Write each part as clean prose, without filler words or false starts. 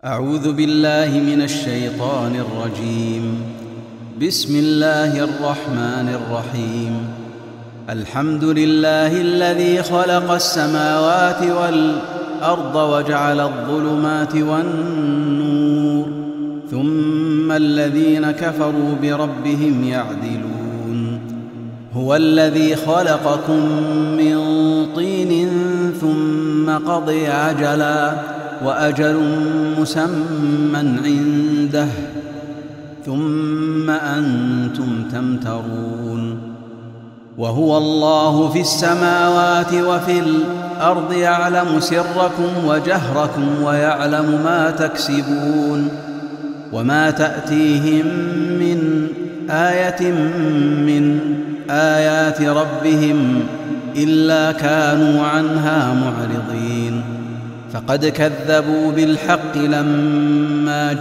أعوذ بالله من الشيطان الرجيم. بسم الله الرحمن الرحيم. الحمد لله الذي خلق السماوات والأرض وجعل الظلمات والنور، ثم الذين كفروا بربهم يعدلون. هو الذي خلقكم من طين ثم قضي عجلا وأجل مسمى عنده، ثم أنتم تمترون. وهو الله في السماوات وفي الأرض، يعلم سركم وجهركم ويعلم ما تكسبون. وما تأتيهم من آية من آيات ربهم إلا كانوا عنها معرضين. فقد كذبوا بالحق لما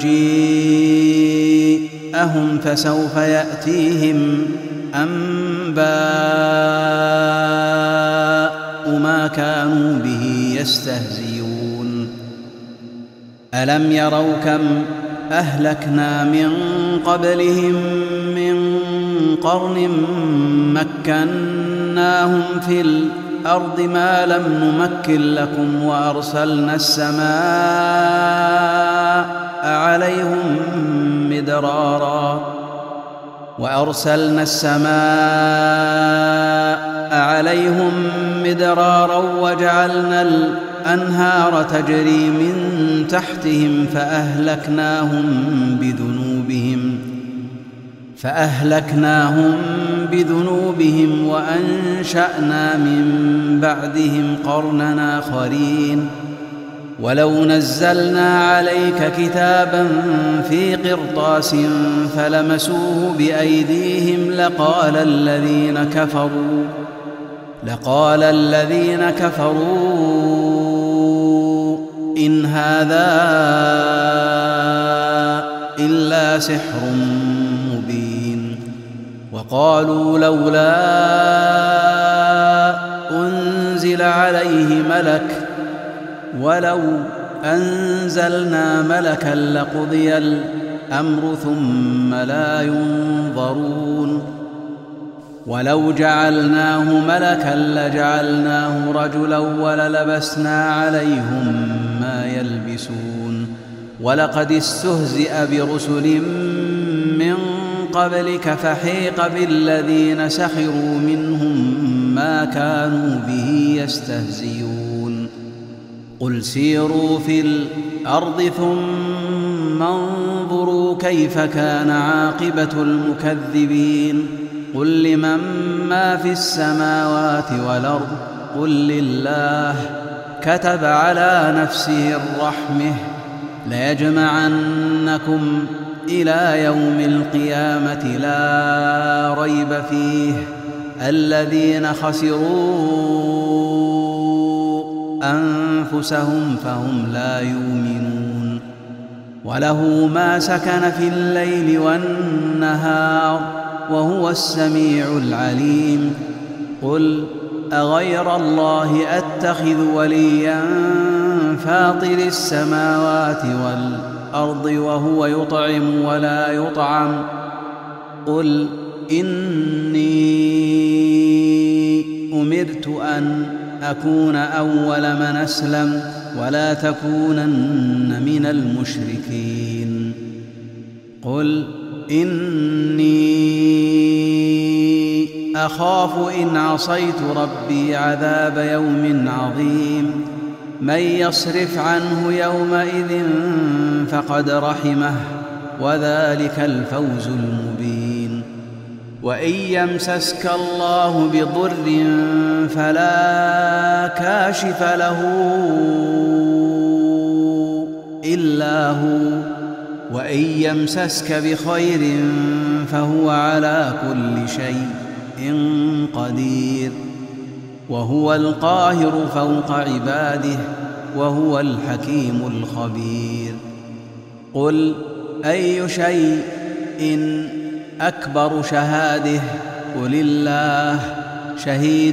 جيءهم، فسوف يأتيهم أنباء ما كانوا به يستهزئون. ألم يروا كم أهلكنا من قبلهم من قرن مكناهم في الأرض ما لم نمكن لكم، وأرسلنا السماء عليهم مدرارا وجعلنا الأنهار تجري من تحتهم فأهلكناهم بذنوبهم وأنشأنا من بعدهم قرنا آخرين. ولو نزلنا عليك كتابا في قرطاس فلمسوه بأيديهم لقال الذين كفروا إن هذا إلا سحر مبين. وقالوا لولا أنزل عليه ملك، ولو أنزلنا ملكا لقضي الأمر ثم لا ينظرون. ولو جعلناه ملكا لجعلناه رجلا وللبسنا عليهم ما يلبسون. ولقد استهزئ برسل من قبلك فحيق بالذين سخروا منهم ما كانوا به يستهزئون. قل سيروا في الأرض ثم انظروا كيف كان عاقبة المكذبين. قل لمن ما في السماوات والأرض قل لله. كتب على نفسه الرحمة ليجمعنكم إلى يوم القيامة لا ريب فيه. الذين خسروا أنفسهم فهم لا يؤمنون. وله ما سكن في الليل والنهار وهو السميع العليم. قل أغير الله أتخذ وليا فاطر السماوات والأرض وهو يطعم ولا يطعم. قل إني أمرت أن أكون أول من أسلم ولا تكونن من المشركين. قل إني أخاف إن عصيت ربي عذاب يوم عظيم. من يصرف عنه يومئذ فقد رحمه وذلك الفوز المبين. وإن يمسسك الله بضر فلا كاشف له إلا هو، وإن يمسسك بخير فهو على كل شيء قدير. وهو القاهر فوق عباده وهو الحكيم الخبير. قل أي شيء أكبر شهادة؟ قل الله شهيد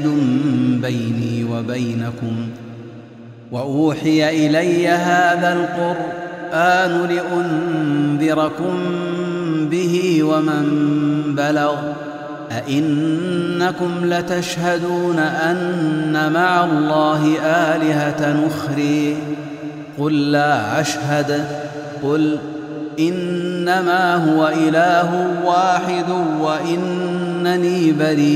بيني وبينكم. وأوحي إلي هذا القرآن لأنذركم به ومن بلغ أئنكم لتشهدون أن مع الله آلهة أخرى قل لا أشهد قل إنما هو إله واحد وإنني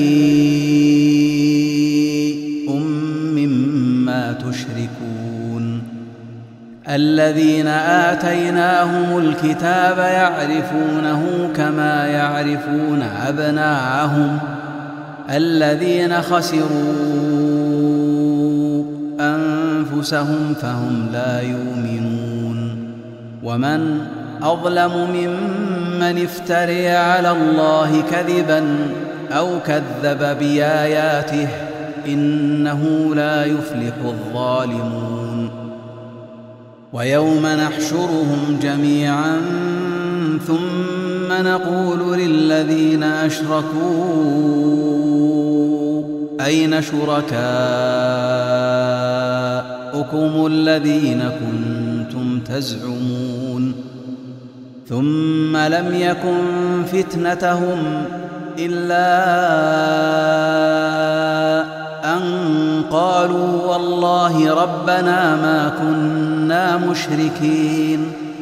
بريء مما تشركون الذين آتيناهم الكتاب يعرفونه كما يعرفون أبناءهم الذين خسروا أنفسهم فهم لا يؤمنون ومن أظلم ممن افتري على الله كذبا أو كذب بآياته إنه لا يفلح الظالمون ويوم نحشرهم جميعا ثم نقول للذين أشركوا أين شركاؤكم الذين كنتم تزعمون ثم لم يكن فتنتهم إلا أن قالوا والله ربنا ما كنا مشركين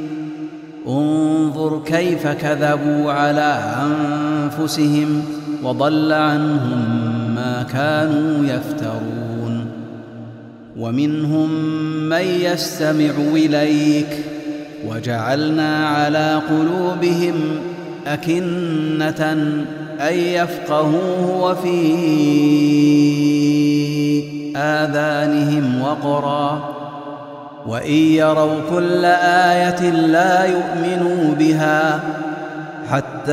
انظر كيف كذبوا على أنفسهم وضل عنهم ما كانوا يفترون ومنهم من يستمع إليك وجعلنا على قلوبهم أكنة أن يفقهوه وفي آذانهم وقرا وإن يروا كل آية لا يؤمنوا بها حتى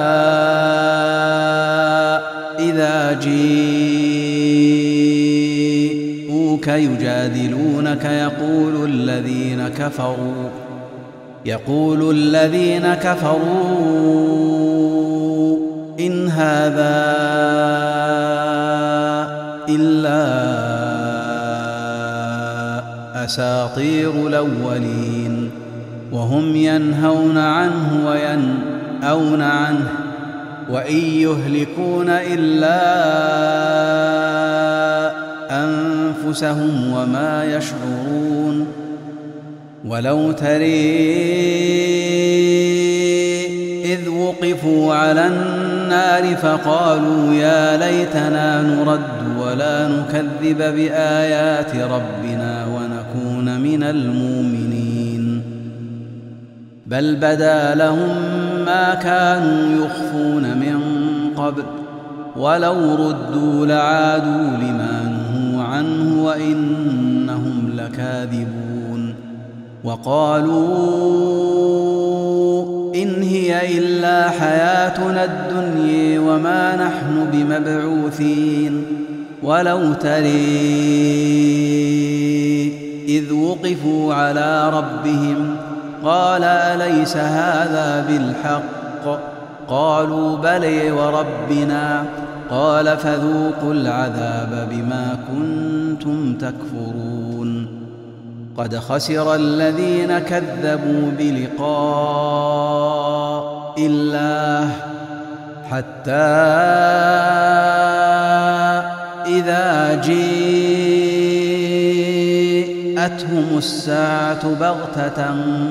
إذا جيءوك يجادلونك يقول الذين كفروا إن هذا إلا أساطير الأولين وهم ينهون عنه وينأون عنه وإن يهلكون إلا أنفسهم وما يشعرون ولو تري إذ وقفوا على النار فقالوا يا ليتنا نرد ولا نكذب بآيات ربنا ونكون من المؤمنين بل بدا لهم ما كانوا يخفون من قبل ولو ردوا لعادوا لما نهوا عنه وإنهم لكاذبون وقالوا إن هي إلا حياتنا الدنيا وما نحن بمبعوثين ولو تري إذ وقفوا على ربهم قال أليس هذا بالحق قالوا بلى وربنا قال فذوقوا العذاب بما كنتم تكفرون قد خسر الذين كذبوا بلقاء الله حتى إذا جاءتهم الساعة بغتة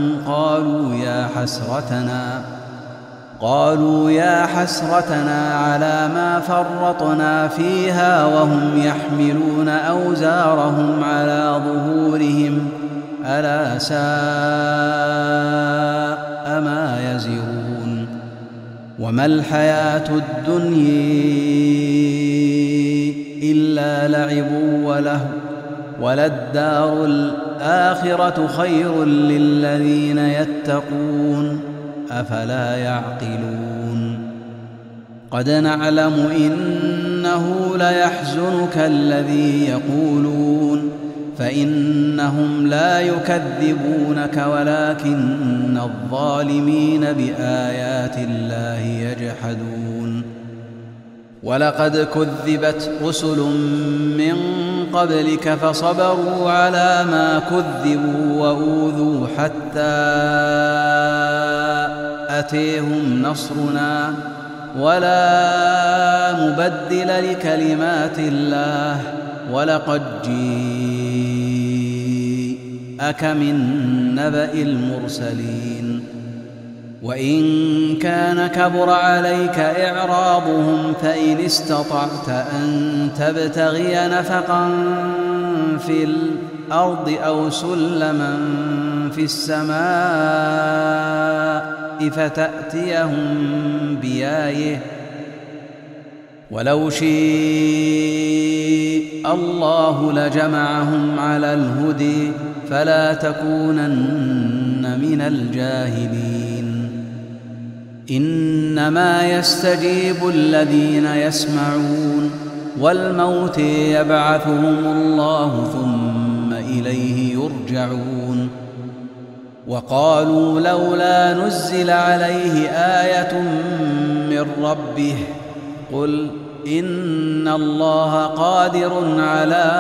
قالوا يا حسرتنا على ما فرطنا فيها وهم يحملون أوزارهم على ظهورهم ألا ساء ما يزرون وما الحياة الدنيا إلا لعب وله وللدار الآخرة خير للذين يتقون أفلا يعقلون قد نعلم إنه ليحزنك الذي يقولون فإنهم لا يكذبونك ولكن الظالمين بآيات الله يجحدون ولقد كذبت رسل من قبلك فصبروا على ما كذبوا وأوذوا حتى أتيهم نصرنا ولا مبدل لكلمات الله ولقد جيءك من نبأ المرسلين وإن كان كبر عليك إعراضهم فإن استطعت أن تبتغي نفقا في الأرض أو سلما في السماء فتأتيهم بآية ولو شاء الله لجمعهم على الهدى فلا تكونن من الجاهلين إنما يستجيب الذين يسمعون والموت يبعثهم الله ثم إليه يرجعون وقالوا لولا نزل عليه آية من ربه قل إن الله قادر على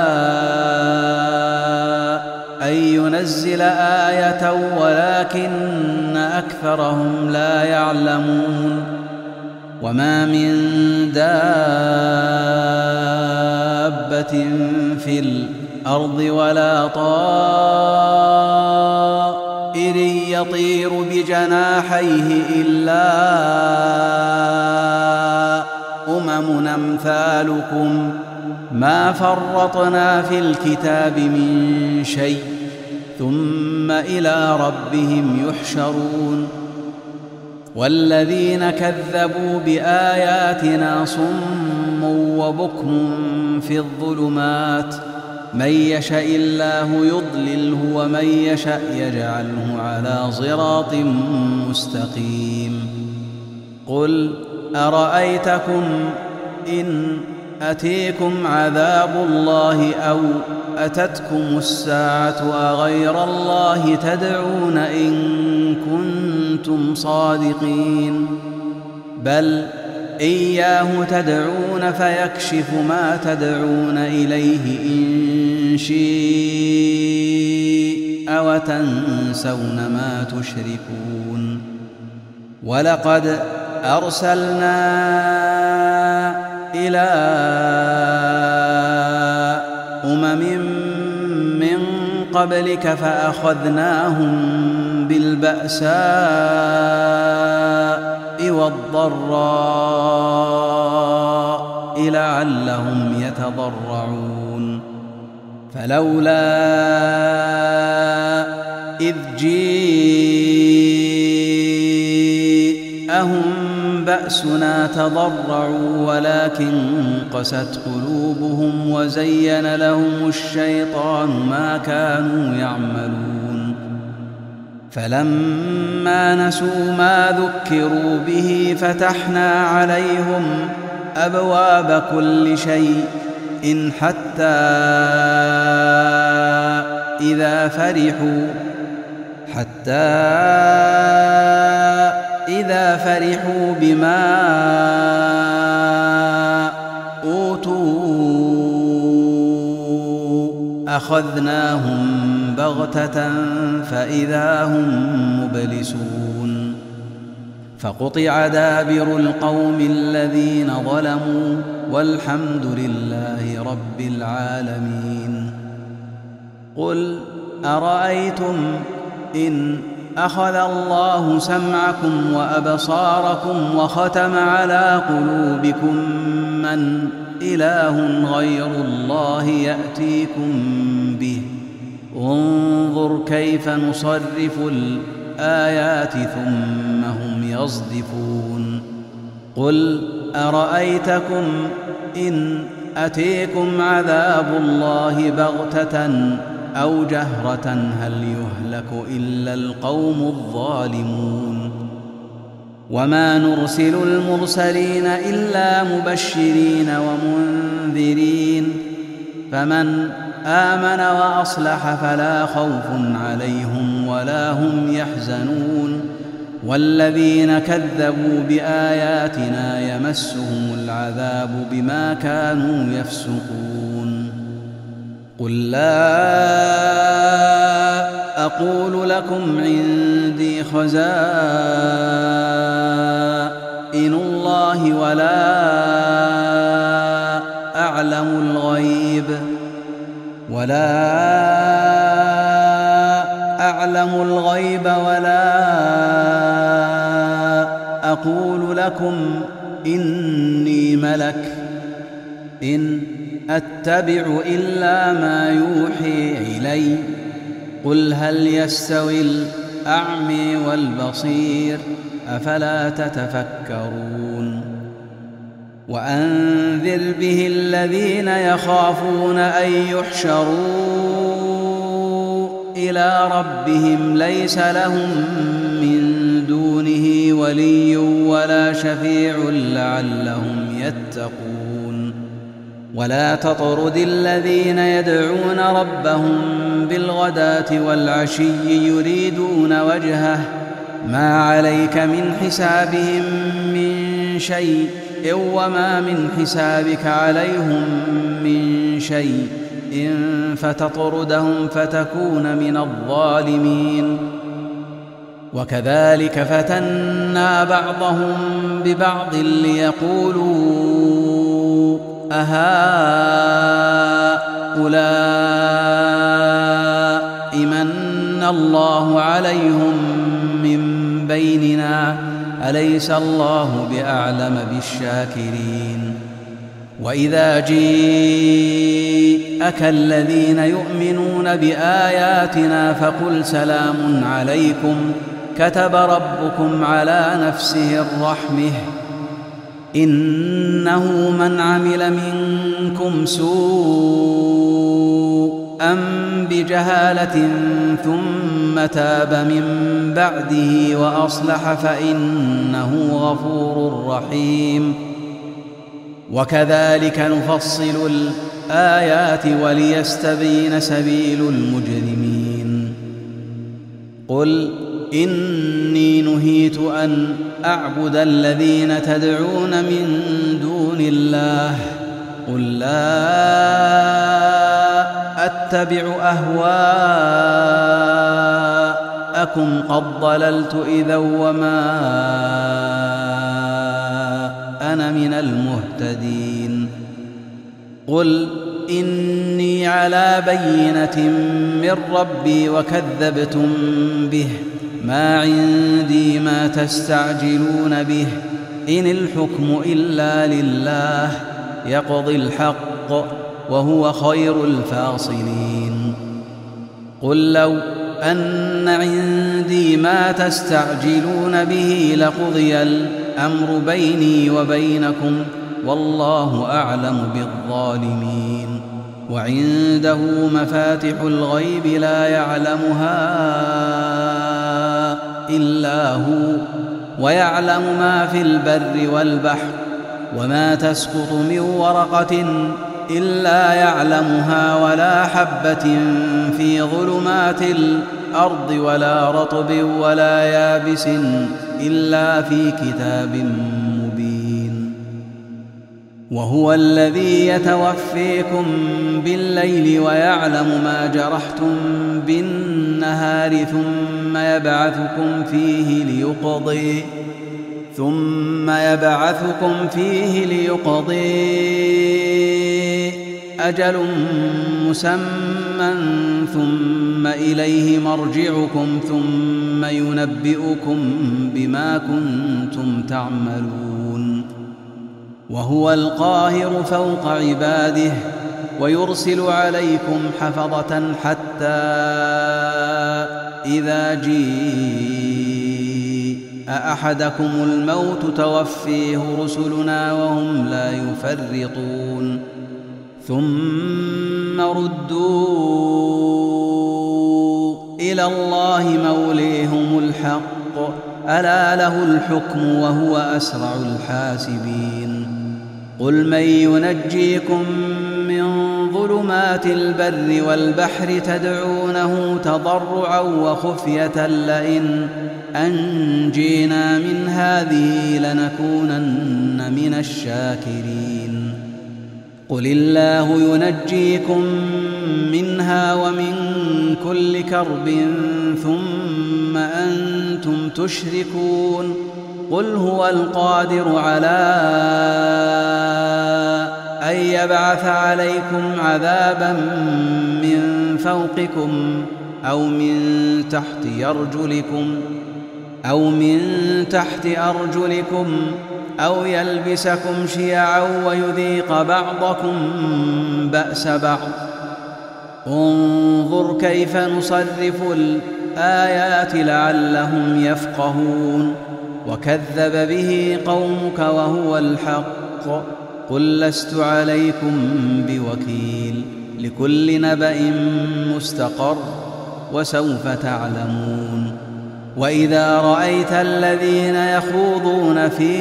أن ينزل آية ولكن أكثرهم لا يعلمون وما من دابة في الأرض ولا طائر يطير بجناحيه إلا أمم أمثالكم ما فرطنا في الكتاب من شيء ثم إلى ربهم يحشرون والذين كذبوا بآياتنا صم وبكم في الظلمات من يشاء الله يضلله ومن يشاء يجعله على صراط مستقيم قل أرأيتكم إن أتيكم عذاب الله أو أتتكم الساعة أغير الله تدعون إن كنتم صادقين بل إياه تدعون فيكشف ما تدعون إليه إن شاء وتنسون ما تشركون ولقد أرسلنا إلى من قبلك فأخذناهم بالبأساء والضراء لعلهم يتضرعون فلولا إذ جاءهم بأسنا تضرعوا ولكن قست قلوبهم وزين لهم الشيطان ما كانوا يعملون فلما نسوا ما ذكروا به فتحنا عليهم أبواب كل شيء حتى إذا فرحوا بما أوتوا أخذناهم بغتة فإذا هم مبلسون فقطع دابر القوم الذين ظلموا والحمد لله رب العالمين قل أرأيتم إن أخذ الله سمعكم وأبصاركم وختم على قلوبكم من إله غير الله يأتيكم به انظر كيف نصرف الآيات ثم هم يصدفون قل أرأيتكم إن أتيكم عذاب الله بغتة أو جهرة هل يهلك إلا القوم الظالمون وما نرسل المرسلين إلا مبشرين ومنذرين فمن آمن وأصلح فلا خوف عليهم ولا هم يحزنون والذين كذبوا بآياتنا يمسهم العذاب بما كانوا يفسقون قل لا أقول لكم عندي خزائن الله ولا أعلم الغيب ولا أقول لكم إني ملك إن أتبع إلا ما يوحي إلي قل هل يستوي الأعمى والبصير أفلا تتفكرون وأنذر به الذين يخافون أن يحشروا إلى ربهم ليس لهم من دونه ولي ولا شفيع لعلهم يتقون ولا تطرد الذين يدعون ربهم بالغداة والعشي يريدون وجهه ما عليك من حسابهم من شيء وما من حسابك عليهم من شيء إن فتطردهم فتكون من الظالمين وكذلك فتنا بعضهم ببعض ليقولوا أهؤلاء من الله عليهم من بيننا أليس الله بأعلم بالشاكرين وإذا جيءك الذين يؤمنون بآياتنا فقل سلام عليكم كتب ربكم على نفسه الرحمة إنه من عمل منكم سوءا بجهالة ثم تاب من بعده وأصلح فإنه غفور رحيم وكذلك نفصل الآيات وليستبين سبيل المجرمين قل إني نهيت أن أعبد الذين تدعون من دون الله قل لا أتبع أهواءكم قد ضللت إذا وما أنا من المهتدين قل إني على بينة من ربي وكذبتم به ما عندي ما تستعجلون به إن الحكم إلا لله يقضي الحق وهو خير الفاصلين قل لو أن عندي ما تستعجلون به لقضي الأمر بيني وبينكم والله أعلم بالظالمين وعنده مفاتح الغيب لا يعلمها إلا هو ويعلم ما في البر والبحر وما تسقط من ورقة إلا يعلمها ولا حبة في ظلمات الأرض ولا رطب ولا يابس إلا في كتاب مبين وهو الذي يتوفيكم بالليل ويعلم ما جرحتم بالنهار ثم يبعثكم فيه ليقضي أجل مسمى ثم إليه مرجعكم ثم ينبئكم بما كنتم تعملون وهو القاهر فوق عباده ويرسل عليكم حفظة حتى إذا جيء أحدكم الموت توفيه رسلنا وهم لا يفرطون ثم ردوا إلى الله موليهم الحق ألا له الحكم وهو أسرع الحاسبين قل من ينجيكم من ظلمات البر والبحر تدعونه تضرعا وخفية لئن أنجينا من هذه لنكونن من الشاكرين قل الله ينجيكم منها ومن كل كرب ثم أنتم تشركون قل هو القادر على أن يبعث عليكم عذابا من فوقكم أو من تحت أرجلكم أو يلبسكم شيعا ويذيق بعضكم بأس بعض انظر كيف نصرف الآيات لعلهم يفقهون وكذب به قومك وهو الحق قل لست عليكم بوكيل لكل نبأ مستقر وسوف تعلمون وإذا رأيت الذين يخوضون في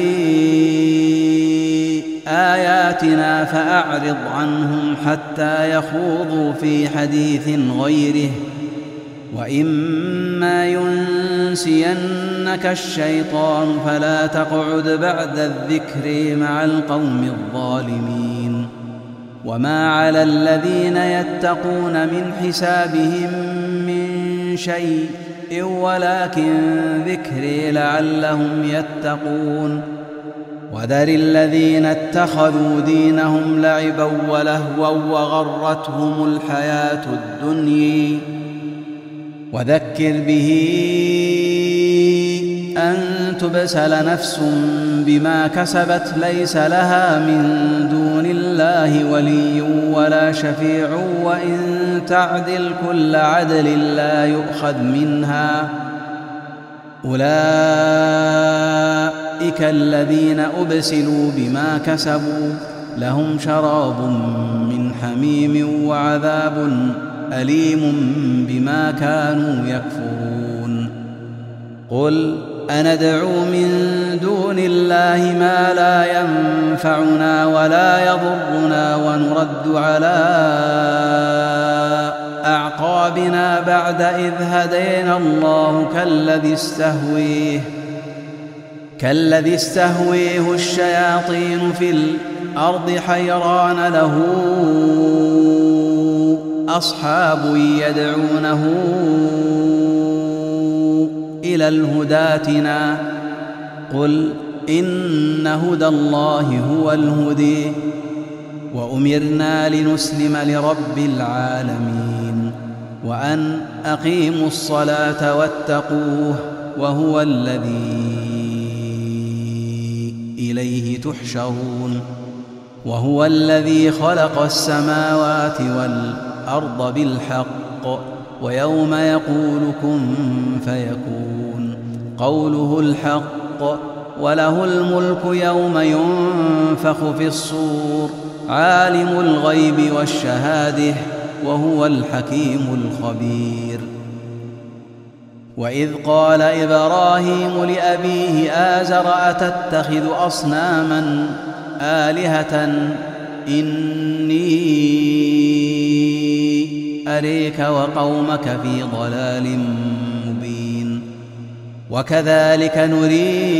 آياتنا فأعرض عنهم حتى يخوضوا في حديث غيره وإما ينسينك الشيطان فلا تقعد بعد الذكر مع القوم الظالمين وما على الذين يتقون من حسابهم من شيء ولكن ذكري لعلهم يتقون وذر الذين اتخذوا دينهم لعبا ولهوا وغرتهم الحياة الدنيا وذكر به أن تبسل نفس بما كسبت ليس لها من دون الله ولي ولا شفيع وإن تعدل كل عدل لا يؤخذ منها أولئك الذين أبسلوا بما كسبوا لهم شراب من حميم وعذاب أليم بما كانوا يكفرون قل أندعو من دون الله ما لا ينفعنا ولا يضرنا ونرد على أعقابنا بعد إذ هدينا الله كالذي استهويه الشياطين في الأرض حيران له أصحاب يدعونه إلى الهدى ائتنا قل إن هدى الله هو الهدي وأمرنا لنسلم لرب العالمين وأن أقيموا الصلاة واتقوه وهو الذي إليه تحشرون وهو الذي خلق السماوات والأرض بالحق ويوم يقول كن فيكون قوله الحق وله الملك يوم ينفخ في الصور عالم الغيب والشهادة وهو الحكيم الخبير وإذ قال إبراهيم لأبيه آزر أتتخذ أصناما آلهة إني أريك وقومك في ضلال مبين وكذلك نري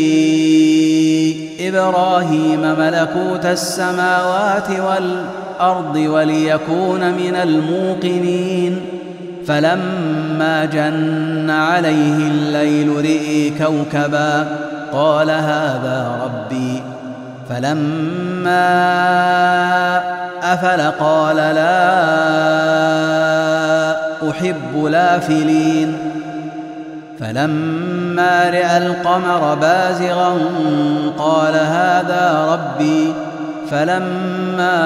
إبراهيم ملكوت السماوات والأرض وليكون من الموقنين فلما جن عليه الليل رئي كوكبا قال هذا ربي فلما أفل قال لا أحب الآفلين فلما رأى القمر بازغا قال هذا ربي فلما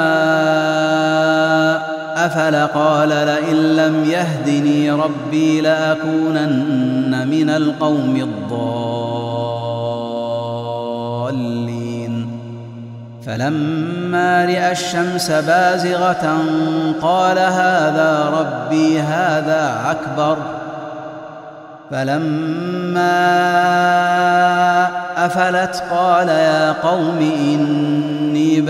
أفل قال لئن لم يهدني ربي لأكونن من القوم الضالين فلما رأى الشمس بازغة قال هذا ربي هذا أكبر فلما أفلت قال يا قوم إني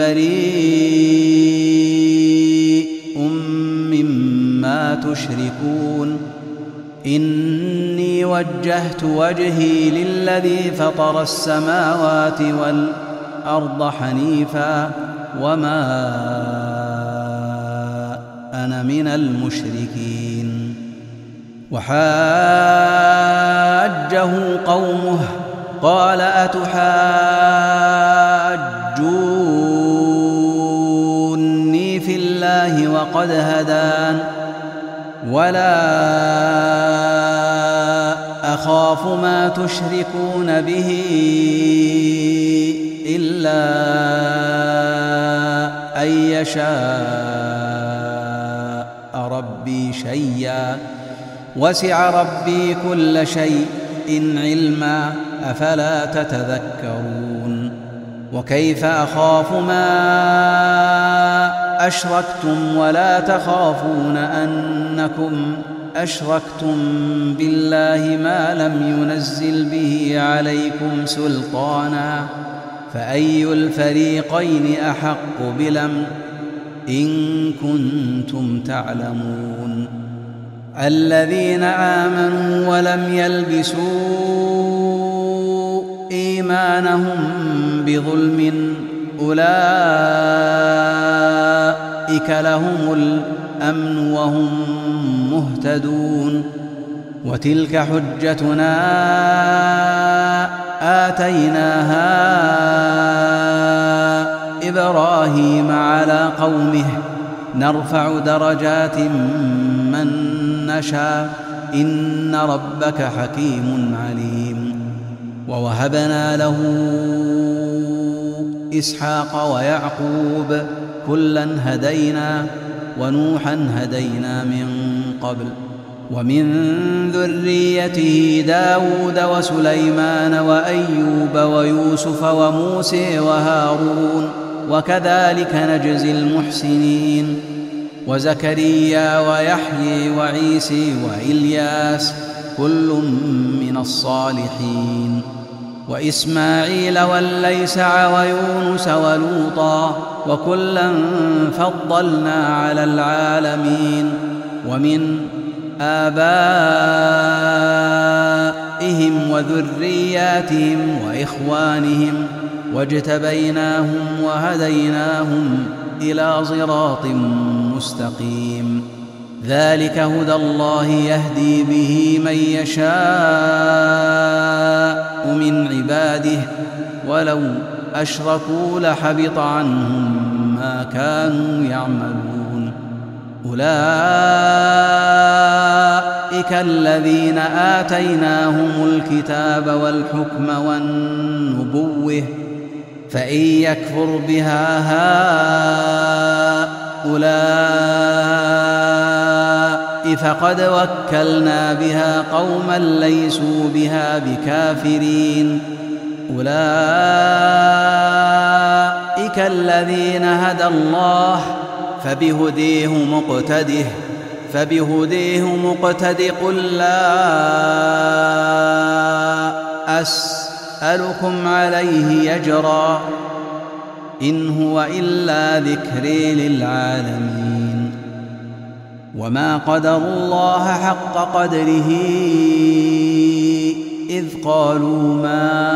بريء مما تشركون إني وجهت وجهي للذي فطر السماوات والأرض حنيفا وما أنا من المشركين. وحاجه قومه قال أتحاجوني في الله وقد هدان ولا أخاف ما تشركون به إلا أن يشاء ربي شيئا وسع ربي كل شيء علما أفلا تتذكرون. وكيف أخاف ما أشركتم ولا تخافون أنكم أشركتم بالله ما لم ينزل به عليكم سلطانا فأي الفريقين أحق بالأمن إن كنتم تعلمون. الذين آمنوا ولم يلبسوا إيمانهم بظلم أولئك لهم الأمن وهم مهتدون. وتلك حجتنا آتيناها إبراهيم على قومه نرفع درجات من نشاء إن ربك حكيم عليم. ووهبنا له إسحاق ويعقوب كلا هدينا ونوحا هدينا من قبل ومن ذريته داود وسليمان وأيوب ويوسف وموسى وهارون وكذلك نجزي المحسنين. وزكريا ويحيى وعيسى وإلياس كل من الصالحين. وإسماعيل واليسع ويونس ولوطا وكلا فضلنا على العالمين. ومن آبائهم وذرياتهم وإخوانهم واجتبيناهم وهديناهم إلى صراط مستقيم. ذلك هدى الله يهدي به من يشاء من عباده ولو أشركوا لحبط عنهم ما كانوا يعملون. أولئك الذين آتيناهم الكتاب والحكم والنبوة فإن يكفر بها هؤلاء فقد وكلنا بها قوما ليسوا بها بكافرين. أولئك الذين هدى الله فبهديه مقتده قل لا أسألكم عليه أجرا إن هو إلا ذكر للعالمين. وما قدروا الله حق قدره إذ قالوا ما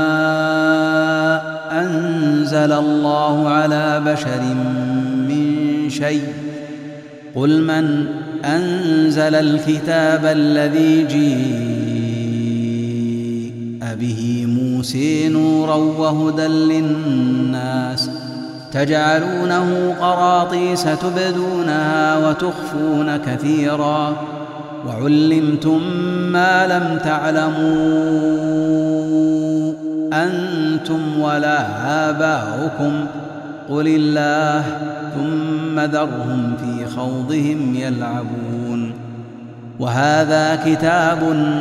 أنزل الله على بشر من شيء قل من أنزل الكتاب الذي جيء به موسى نورا وهدى للناس تجعلونه قراطيس تبدونها وتخفون كثيرا وعلمتم ما لم تعلموا أنتم ولا آباؤكم قل الله ثم ذرهم في خوضهم يلعبون. وهذا كتاب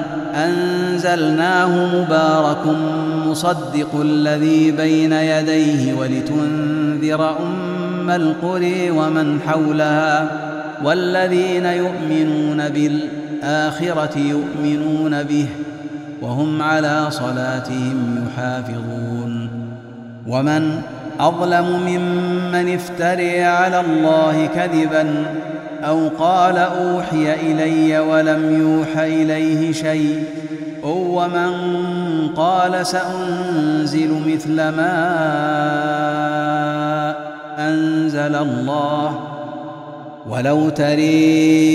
أنزلناه مبارك مصدق الذي بين يديه ولتنذر أم القرى ومن حولها والذين يؤمنون بالآخرة يؤمنون به وهم على صلاتهم يحافظون. ومن أظلم ممن افتري على الله كذبا أو قال أوحي إلي ولم يوح إليه شيء ومن قال سأنزل مثل ما أنزل الله. ولو تري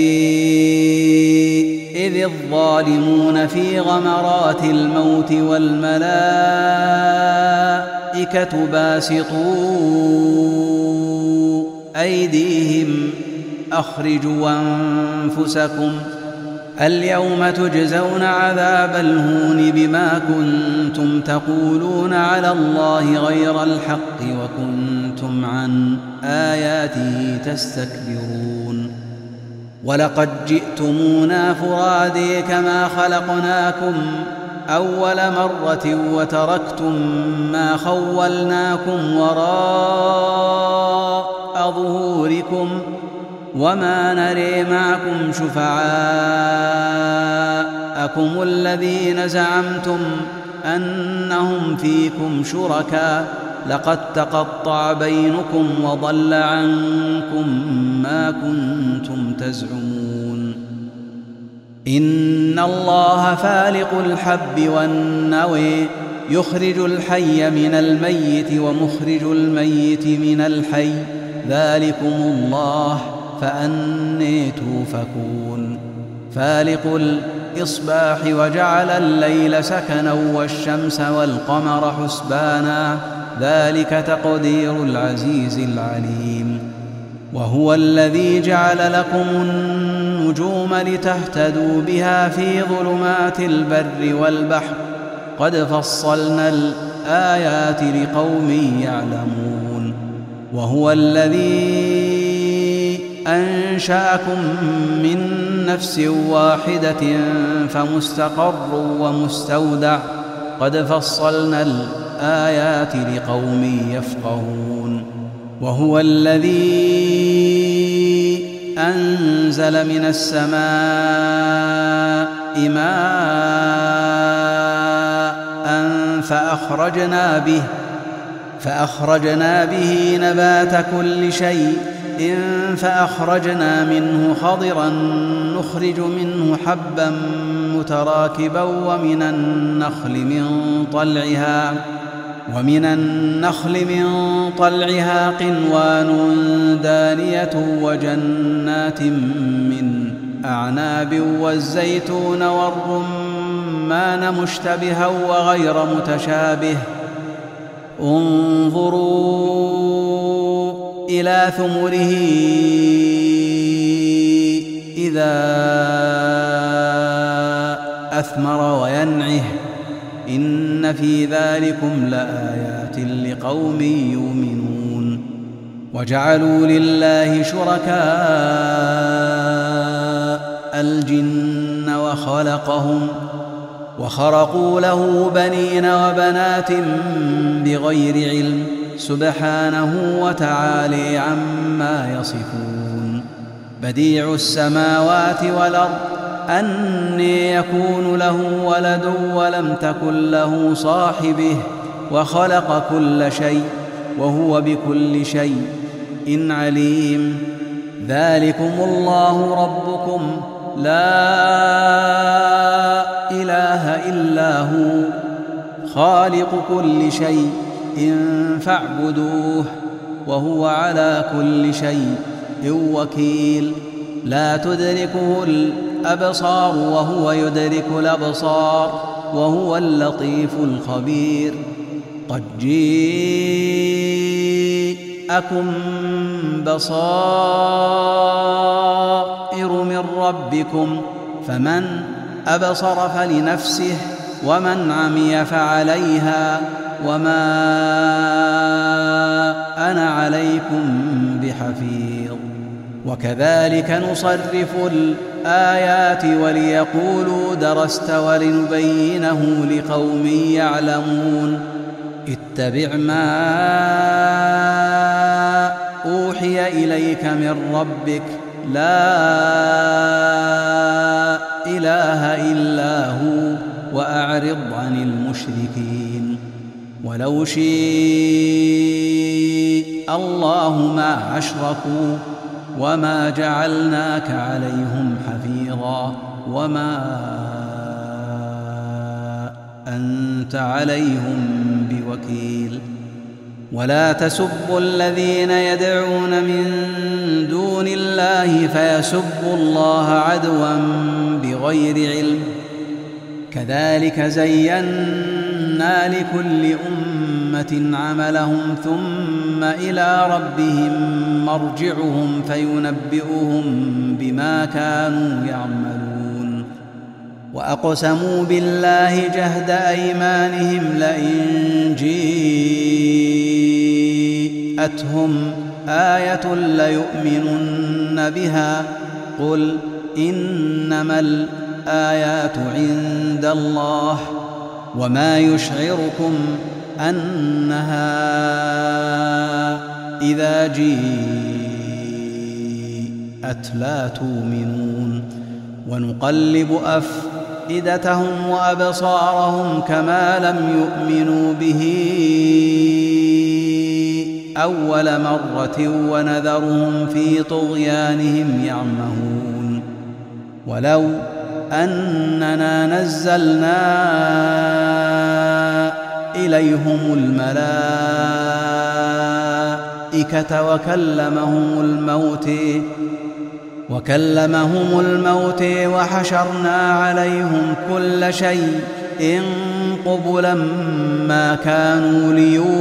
إذ الظالمون في غمرات الموت والملائكة باسطوا أيديهم أخرجوا أنفسكم اليوم تجزون عذاب الهون بما كنتم تقولون على الله غير الحق وكنتم عن آياته تستكبرون. ولقد جئتمونا فرادى كما خلقناكم أول مرة وتركتم ما خولناكم وراء ظهوركم وما نري معكم شفعاءكم الذين زعمتم أنهم فيكم شركاء لقد تقطع بينكم وضل عنكم ما كنتم تزعمون. إن الله فالق الحب والنوى يخرج الحي من الميت ومخرج الميت من الحي ذلكم الله فأنى توفكون. فالق الإصباح وجعل الليل سكنا والشمس والقمر حسبانا ذلك تقدير العزيز العليم. وهو الذي جعل لكم النجوم لتهتدوا بها في ظلمات البر والبحر قد فصلنا الآيات لقوم يعلمون. وهو الذي أنشأكم من نفس واحدة فمستقر ومستودع قد فصلنا الآيات لقوم يفقهون. وهو الذي أنزل من السماء ماء فأخرجنا به نبات كل شيء فأخرجنا منه خضرا نخرج منه حبا متراكبا ومن النخل من طلعها قنوان دانية وجنات من أعناب والزيتون والرمان مشتبها وغير متشابه انظروا إلى ثمره إذا أثمر وينعه إن في ذلكم لآيات لقوم يؤمنون. وجعلوا لله شركاء الجن وخلقهم وخرقوا له بنين وبنات بغير علم سبحانه وتعالى عما يصفون. بديع السماوات والأرض أنى يكون له ولد ولم تكن له صاحبه وخلق كل شيء وهو بكل شيء عليم. ذلكم الله ربكم لا إله إلا هو خالق كل شيء فاعبدوه وهو على كل شيء وكيل. لا تدركه الأبصار وهو يدرك الأبصار وهو اللطيف الخبير. قد جاءكم بصائر من ربكم فمن أبصر فلنفسه ومن عمي فعليها وما أنا عليكم بحفيظ. وكذلك نصرف الآيات وليقولوا درست ولنبينه لقوم يعلمون. اتبع ما أوحي إليك من ربك لا إله إلا هو وأعرض عن المشركين. ولو شاء الله ما أشركوا وما جعلناك عليهم حفيظا وما أنت عليهم بوكيل. ولا تسبوا الذين يدعون من دون الله فيسبوا الله عدوا بغير علم، كذلك زينا لكل أمة عملهم ثم إلى ربهم مرجعهم فينبئهم بما كانوا يعملون. وأقسموا بالله جهد أيمانهم لئن جيءتهم آية ليؤمنن بها قل إنما الآيات عند الله وما يشعركم أنها إذا جيءت لا تؤمنون. ونقلب أفئدتهم وأبصارهم كما لم يؤمنوا به أول مرة ونذرهم في طغيانهم يعمهون. ولو أننا نزلنا إليهم الملائكة وكلمهم الموت وحشرنا عليهم كل شيء قبلا ما كانوا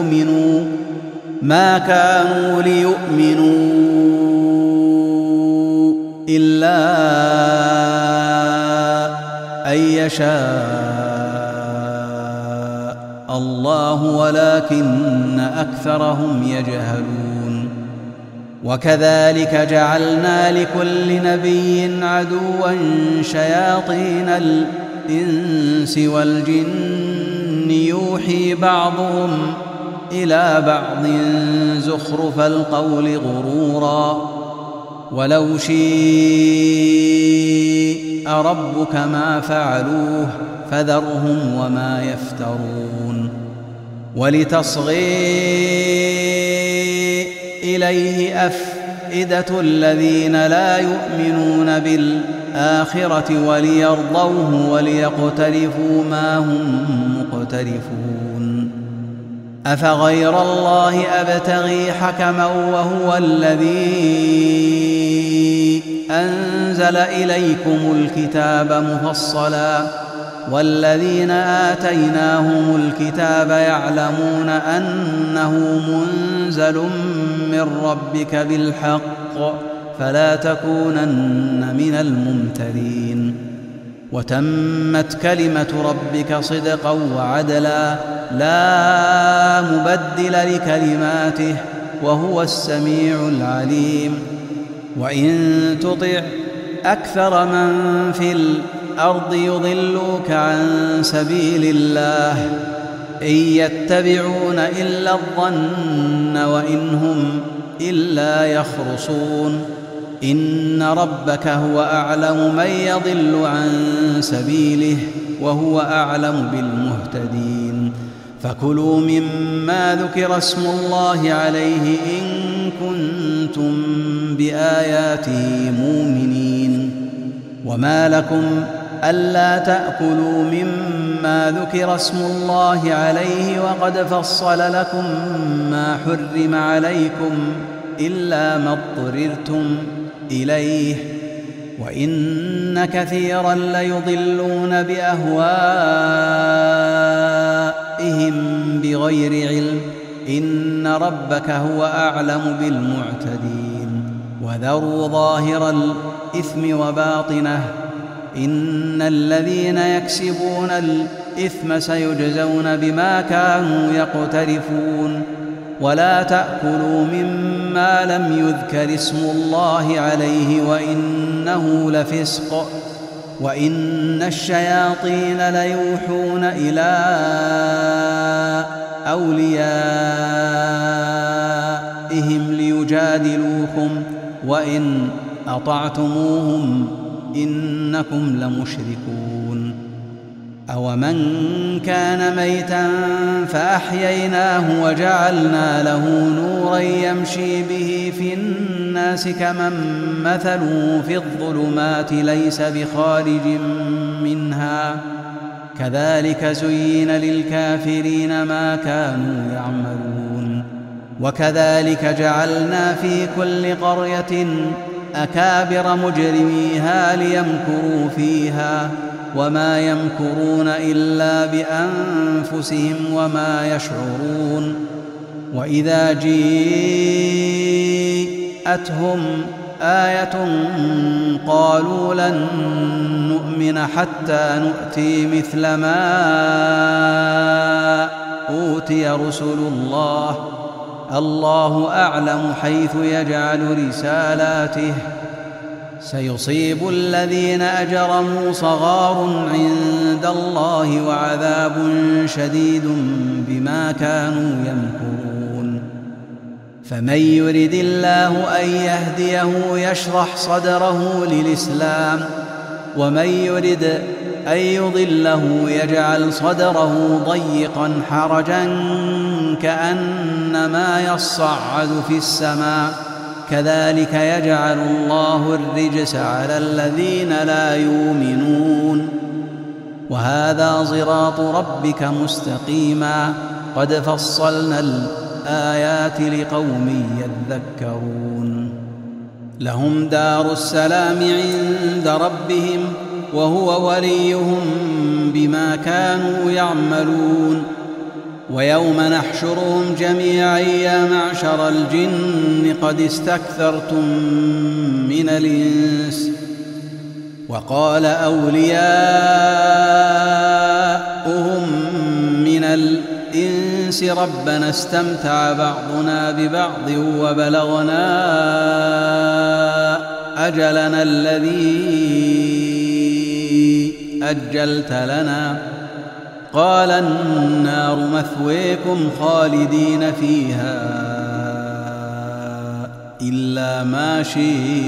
ليؤمنوا إلا أن يشاء الله ولكن أكثرهم يجهلون. وكذلك جعلنا لكل نبي عدوا شياطين الإنس والجن يوحي بعضهم إلى بعض زخرف القول غرورا ولو شيء ربك ما فعلوه فذرهم وما يفترون. ولتصغي إليه أفئدة الذين لا يؤمنون بالآخرة وليرضوه وليقترفوا ما هم مقترفون. أفغير الله أبتغي حكما وهو الذي أنزل إليكم الكتاب مفصلا والذين آتيناهم الكتاب يعلمون أنه منزل من ربك بالحق فلا تكونن من الممترين. وتمت كلمة ربك صدقا وعدلا لا مبدل لكلماته وهو السميع العليم. وإن تطع أكثر من في الأرض يضلوك عن سبيل الله إن يتبعون إلا الظن وإن هم إلا يخرصون. إن ربك هو أعلم من يضل عن سبيله وهو أعلم بالمهتدين. فكلوا مما ذكر اسم الله عليه إن كنتم بآياته مؤمنين. وما لكم ألا تأكلوا مما ذكر اسم الله عليه وقد فصل لكم ما حرم عليكم إلا ما اضطررتم إليه وإن كثيرا ليضلون بأهوائهم بغير علم. إن ربك هو أعلم بالمعتدين. وذروا ظاهر الإثم وباطنه إن الذين يكسبون الإثم سيجزون بما كانوا يقترفون. ولا تأكلوا مما لم يذكر اسم الله عليه وإنه لفسق وإن الشياطين ليوحون إلى أوليائهم ليجادلوكم وإن أطعتموهم إنكم لمشركون. أومن كان ميتا فأحييناه وجعلنا له نورا يمشي به في الناس كمن مثله في الظلمات ليس بخارج منها كذلك زين للكافرين ما كانوا يعملون. وكذلك جعلنا في كل قرية أكابر مجرميها ليمكروا فيها وما يمكرون إلا بأنفسهم وما يشعرون. وإذا جيءتهم آية قالوا لن نؤمن حتى نؤتي مثل ما أوتي رسل الله، الله أعلم حيث يجعل رسالاته، سيصيب الذين أجرموا صغار عند الله وعذاب شديد بما كانوا يمكرون. فمن يرد الله أن يهديه يشرح صدره للإسلام، ومن يرد أن يضله يجعل صدره ضيقا حرجا كأنما يصعد في السماء، كذلك يجعل الله الرجس على الذين لا يؤمنون. وهذا صراط ربك مستقيما، قد فصلنا الآيات لقوم يذكرون. لهم دار السلام عند ربهم وهو وليهم بما كانوا يعملون. ويوم نحشرهم جميعا يا معشر الجن قد استكثرتم من الإنس، وقال أولياؤهم من الإنس ربنا استمتع بعضنا ببعض وبلغنا أجلنا الذي أجلت لنا، قال النار مثويكم خالدين فيها إلا ما شاء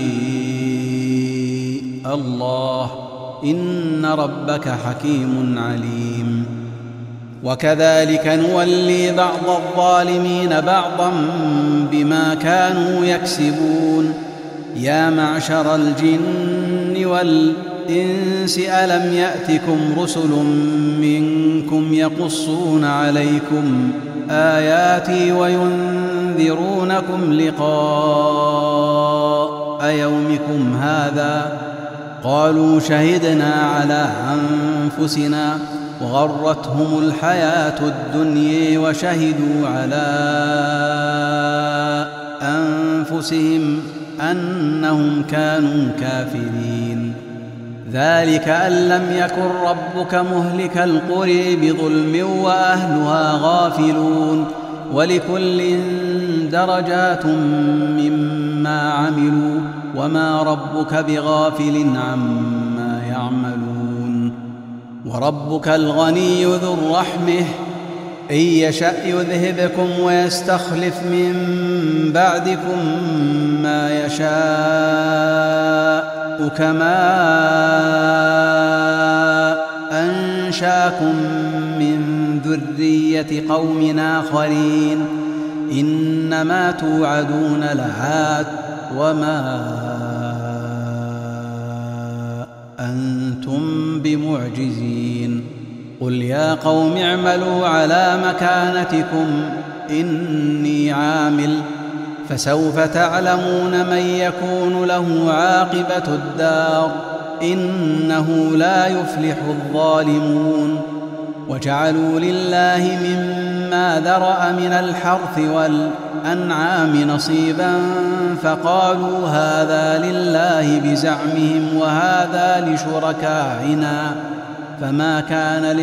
الله، إن ربك حكيم عليم. وكذلك نولي بعض الظالمين بعضا بما كانوا يكسبون. يا معشر الجن والإنس ألم يأتكم رسل منكم يقصون عليكم آياتي وينذرونكم لقاء يومكم هذا؟ قالوا شهدنا على أنفسنا وغرتهم الحياة الدنيا وشهدوا على أنفسهم أنهم كانوا كافرين. ذلك أن لم يكن ربك مهلك القرى بظلم وأهلها غافلون، ولكل درجات مما عملوا وما ربك بغافل عما يعملون. وربك الغني ذو الرحمة، إن يشأ يذهبكم ويستخلف من بعدكم ما يشاء كما أنشاكم من ذرية قوم آخرين، إنما توعدون لآت وما أنتم بمعجزين. قل يا قوم اعملوا على مكانتكم إني عامل، فسوف تعلمون من يكون له عاقبة الدار، إنه لا يفلح الظالمون. وجعلوا لله مما ذرأ من الحرث والأنعام نصيبا فقالوا هذا لله بزعمهم وهذا لشركائنا، فما كان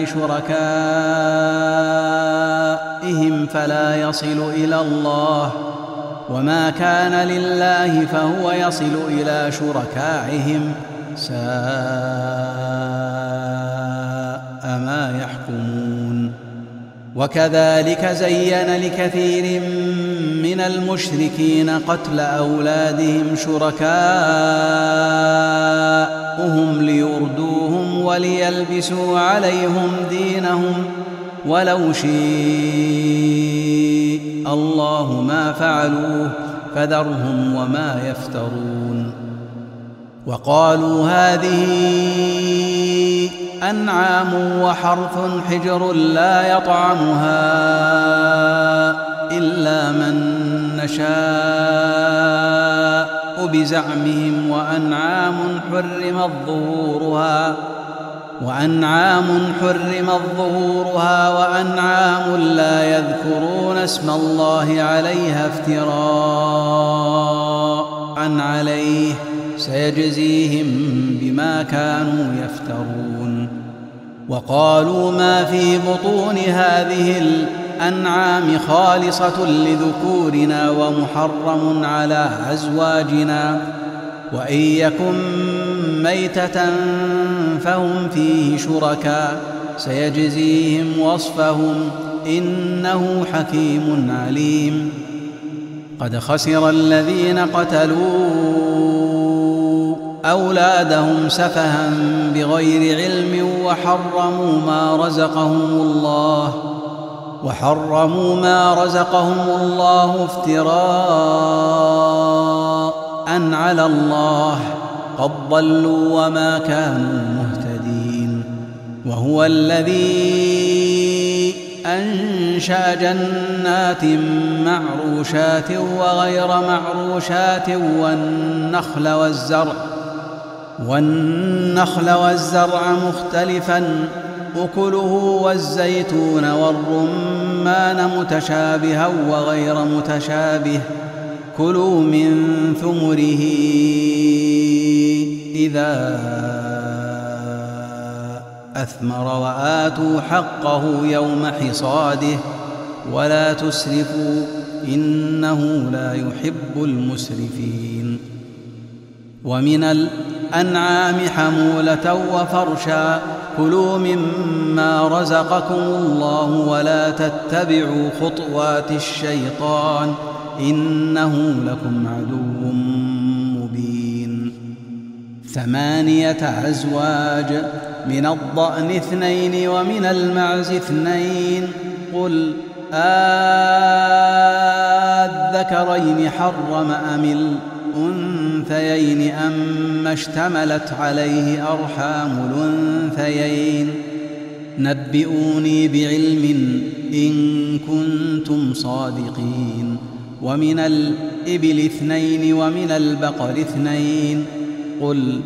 لشركائهم فلا يصل إلى الله، وما كان لله فهو يصل إلى شركائهم، ساء ما يحكمون. وكذلك زين لكثير من المشركين قتل أولادهم شركاؤهم ليردوهم وليلبسوا عليهم دينهم، ولو شاء الله ما فعلوه فذرهم وما يفترون. وقالوا هذه أنعام وحرث حجر لا يطعمها إلا من نشاء بزعمهم وأنعام حرمت ظهورها وأنعام لا يذكرون اسم الله عليها افتراء عليه سيجزيهم بما كانوا يفترون. وقالوا ما في بطون هذه الأنعام خالصة لذكورنا ومحرم على أزواجنا وإن يكن ميتة فهم فيه شركاء سيجزيهم وصفهم إنه حكيم عليم. قد خسر الذين قتلوا أولادهم سفها بغير علم وحرموا ما رزقهم الله افتراء على الله قد ضلوا وما كانوا مهتدين. وهو الذي أنشأ جنات معروشات وغير معروشات والنخل والزرع مختلفا أكله والزيتون والرمان متشابها وغير متشابه كلوا من ثمره إذا أثمر وآتوا حقه يوم حصاده ولا تسرفوا إنه لا يحب المسرفين. ومن الأنعام حمولة وفرشا كلوا مما رزقكم الله ولا تتبعوا خطوات الشيطان إنه لكم عدو مبين. 8 أزواج من الضأن 2 ومن المعز 2 قل الذكرين حرم أم الأنثيين أما اشتملت عليه أرحام الأنثيين نبئوني بعلم إن كنتم صادقين. ومن الإبل 2 ومن البقر 2 قل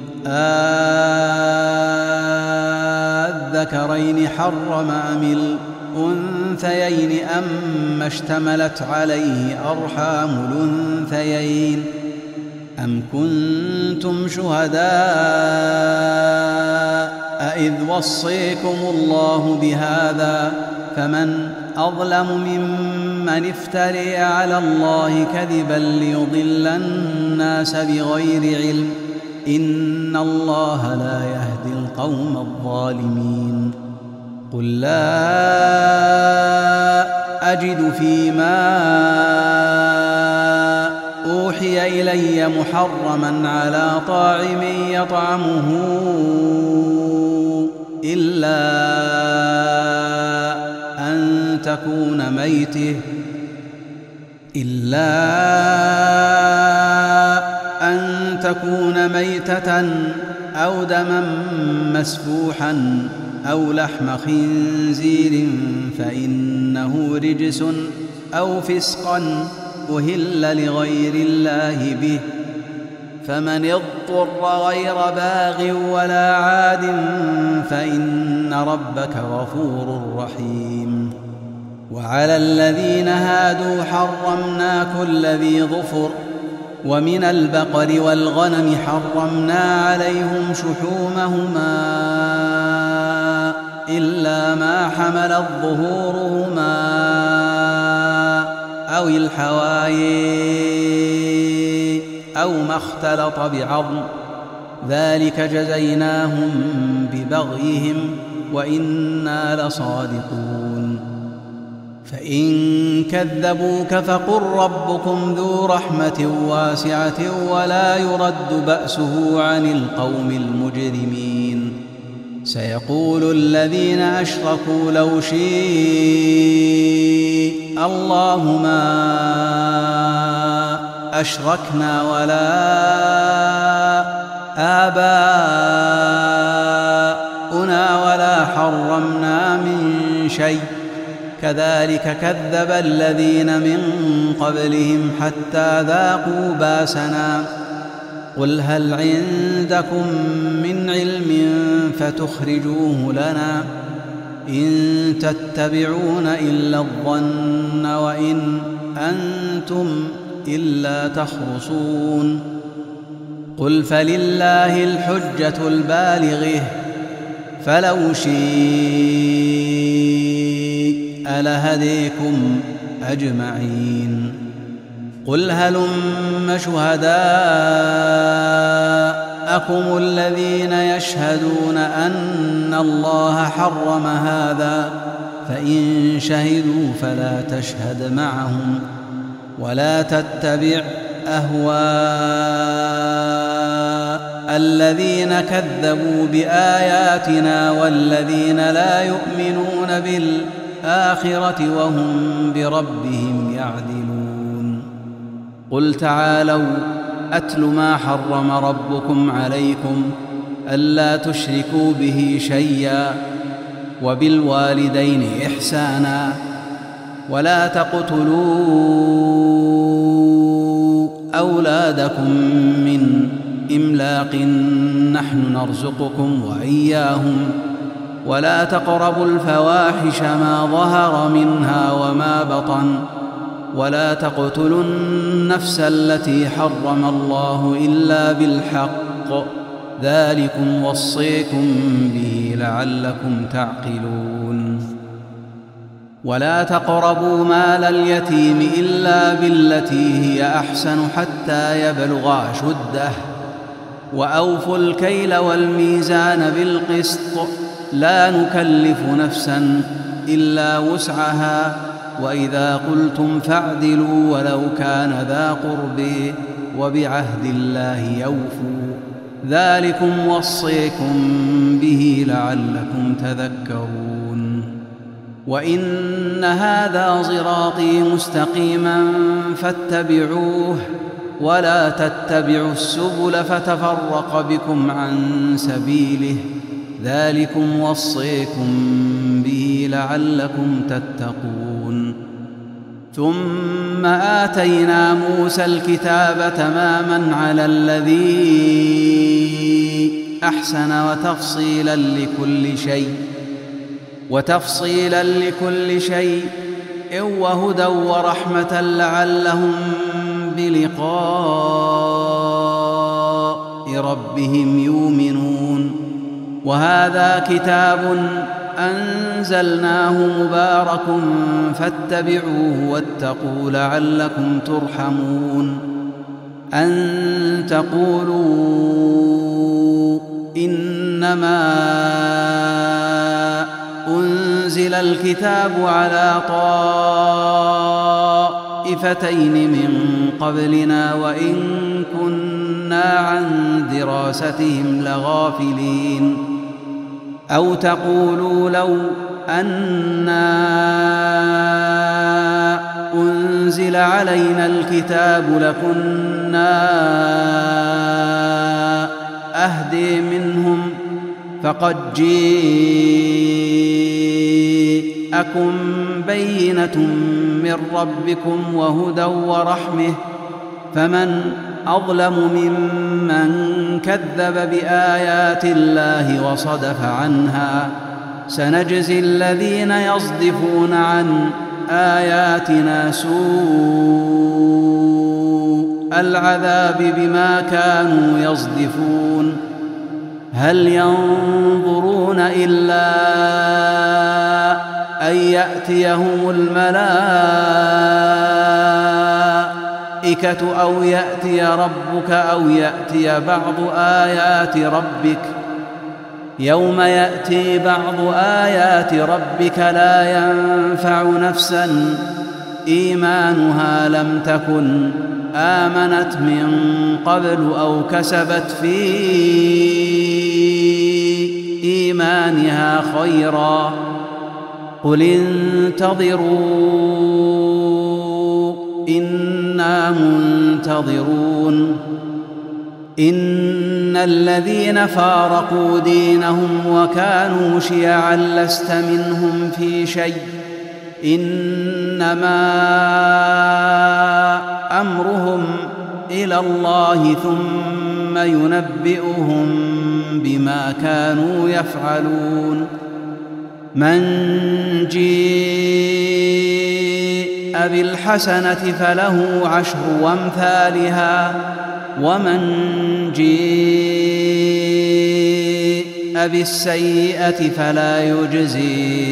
الذكرين حرم أم الأنثيين أما اشتملت عليه أرحام الأنثيين أم كنتم شهداء إذ وصيكم الله بهذا فمن أظلم ممن افتري على الله كذبا ليضل الناس بغير علم إن الله لا يهدي القوم الظالمين. قل لا أجد فيما أوحي إلي محرما على طاعم يطعمه إلا أن تكون ميتة أو دما مسفوحا أو لحم خنزير فإنه رجس أو فسقا أهل لغير الله به فمن اضطر غير باغ ولا عاد فإن ربك غفور رحيم. وعلى الذين هادوا حرمنا كل ذي ظفر ومن البقر والغنم حرمنا عليهم شحومهما إلا ما حملت ظهورهما أو الحوايا أو ما اختلط بعظم ذلك جزيناهم ببغيهم وإنا لصادقون. فإن كذبوك فقل ربكم ذو رحمة واسعة ولا يرد بأسه عن القوم المجرمين. سيقول الذين أشركوا لو شيء الله ما أشركنا ولا آباؤنا ولا حرمنا من شيء كذلك كذب الذين من قبلهم حتى ذاقوا باسنا قل هل عندكم من علم فتخرجوه لنا إن تتبعون إلا الظن وإن أنتم إلا تخرصون قل فلله الحجة البالغة فلو شيء لهديكم أجمعين قل هلم شهداءكم الذين يشهدون أن الله حرم هذا فإن شهدوا فلا تشهد معهم ولا تتبع أهواء الذين كذبوا بآياتنا والذين لا يؤمنون بالآخرة وهم بربهم يعدلون قل تعالوا أتل ما حرم ربكم عليكم ألا تشركوا به شيئا وبالوالدين إحسانا ولا تقتلوا أولادكم من إملاق نحن نرزقكم وإياهم ولا تقربوا الفواحش ما ظهر منها وما بطن ولا تقتلوا النفس التي حرم الله إلا بالحق ذلكم وصيكم به لعلكم تعقلون ولا تقربوا مال اليتيم إلا بالتي هي أحسن حتى يبلغ أشده وأوفوا الكيل والميزان بالقسط لا نكلف نفسا إلا وسعها وإذا قلتم فاعدلوا ولو كان ذا قرب وبعهد الله يوفوا ذلكم وصيكم به لعلكم تذكرون وإن هذا صراطي مستقيما فاتبعوه ولا تتبعوا السبل فتفرق بكم عن سبيله ذلكم وصيكم به لعلكم تتقون ثم آتينا موسى الكتاب تماما على الذي أحسن وتفصيلا لكل شيء وهدى ورحمة لعلهم بلقاء ربهم يؤمنون وهذا كتاب أنزلناه مبارك فاتبعوه واتقوا لعلكم ترحمون أن تقولوا إنما أنزل الكتاب على طائفتين من قبلنا وإن كنا عن دراستهم لغافلين أو تقولوا لو أنا أنزل علينا الكتاب لكنا أهدي منهم فقد جاءكم بينة من ربكم وهدى ورحمة فمن أظلم ممن كذب بآيات الله وصدف عنها سنجزي الذين يصدفون عن آياتنا سوء العذاب بما كانوا يصدفون هل ينظرون إلا أن يأتيهم الملائكة أو يأتي ربك أو يأتي بعض آيات ربك يوم يأتي بعض آيات ربك لا ينفع نفسا إيمانها لم تكن آمنت من قبل أو كسبت في إيمانها خيرا قل انتظروا إنا منتظرون إن الذين فارقوا دينهم وكانوا شيعا لست منهم في شيء إنما أمرهم إلى الله ثم ينبئهم بما كانوا يفعلون من جيء بالحسنة فله 10 أمثالها ومن جيء بالسيئة فلا يجزي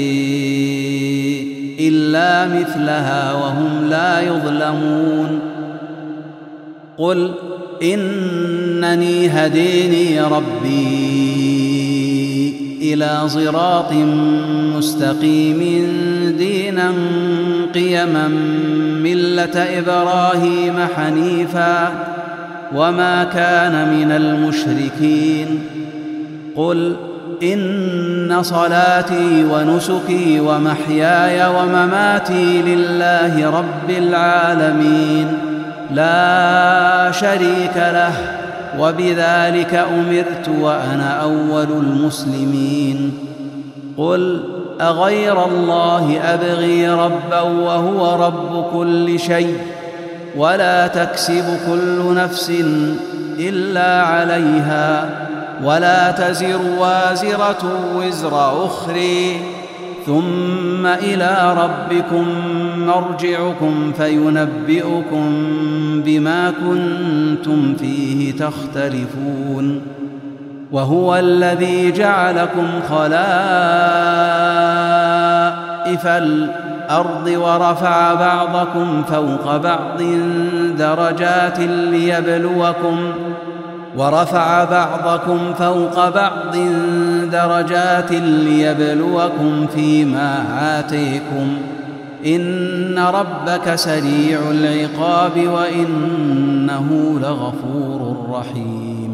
إلا مثلها وهم لا يظلمون قل إنني هديني ربي إلى صراط مستقيم دينا قيما ملة إبراهيم حنيفا وما كان من المشركين قل إن صلاتي ونسكي ومحياي ومماتي لله رب العالمين لا شريك له وبذلك أمرت وأنا أول المسلمين قل أغير الله أبغي ربا وهو رب كل شيء ولا تكسب كل نفس إلا عليها ولا تزر وازرة وزر أخرى ثم إلى ربكم مرجعكم فينبئكم بما كنتم فيه تختلفون وهو الذي جعلكم خلائف الأرض ورفع بعضكم فوق بعض درجات ليبلوكم فيما آتيكم إن ربك سريع العقاب وإنه لغفور رحيم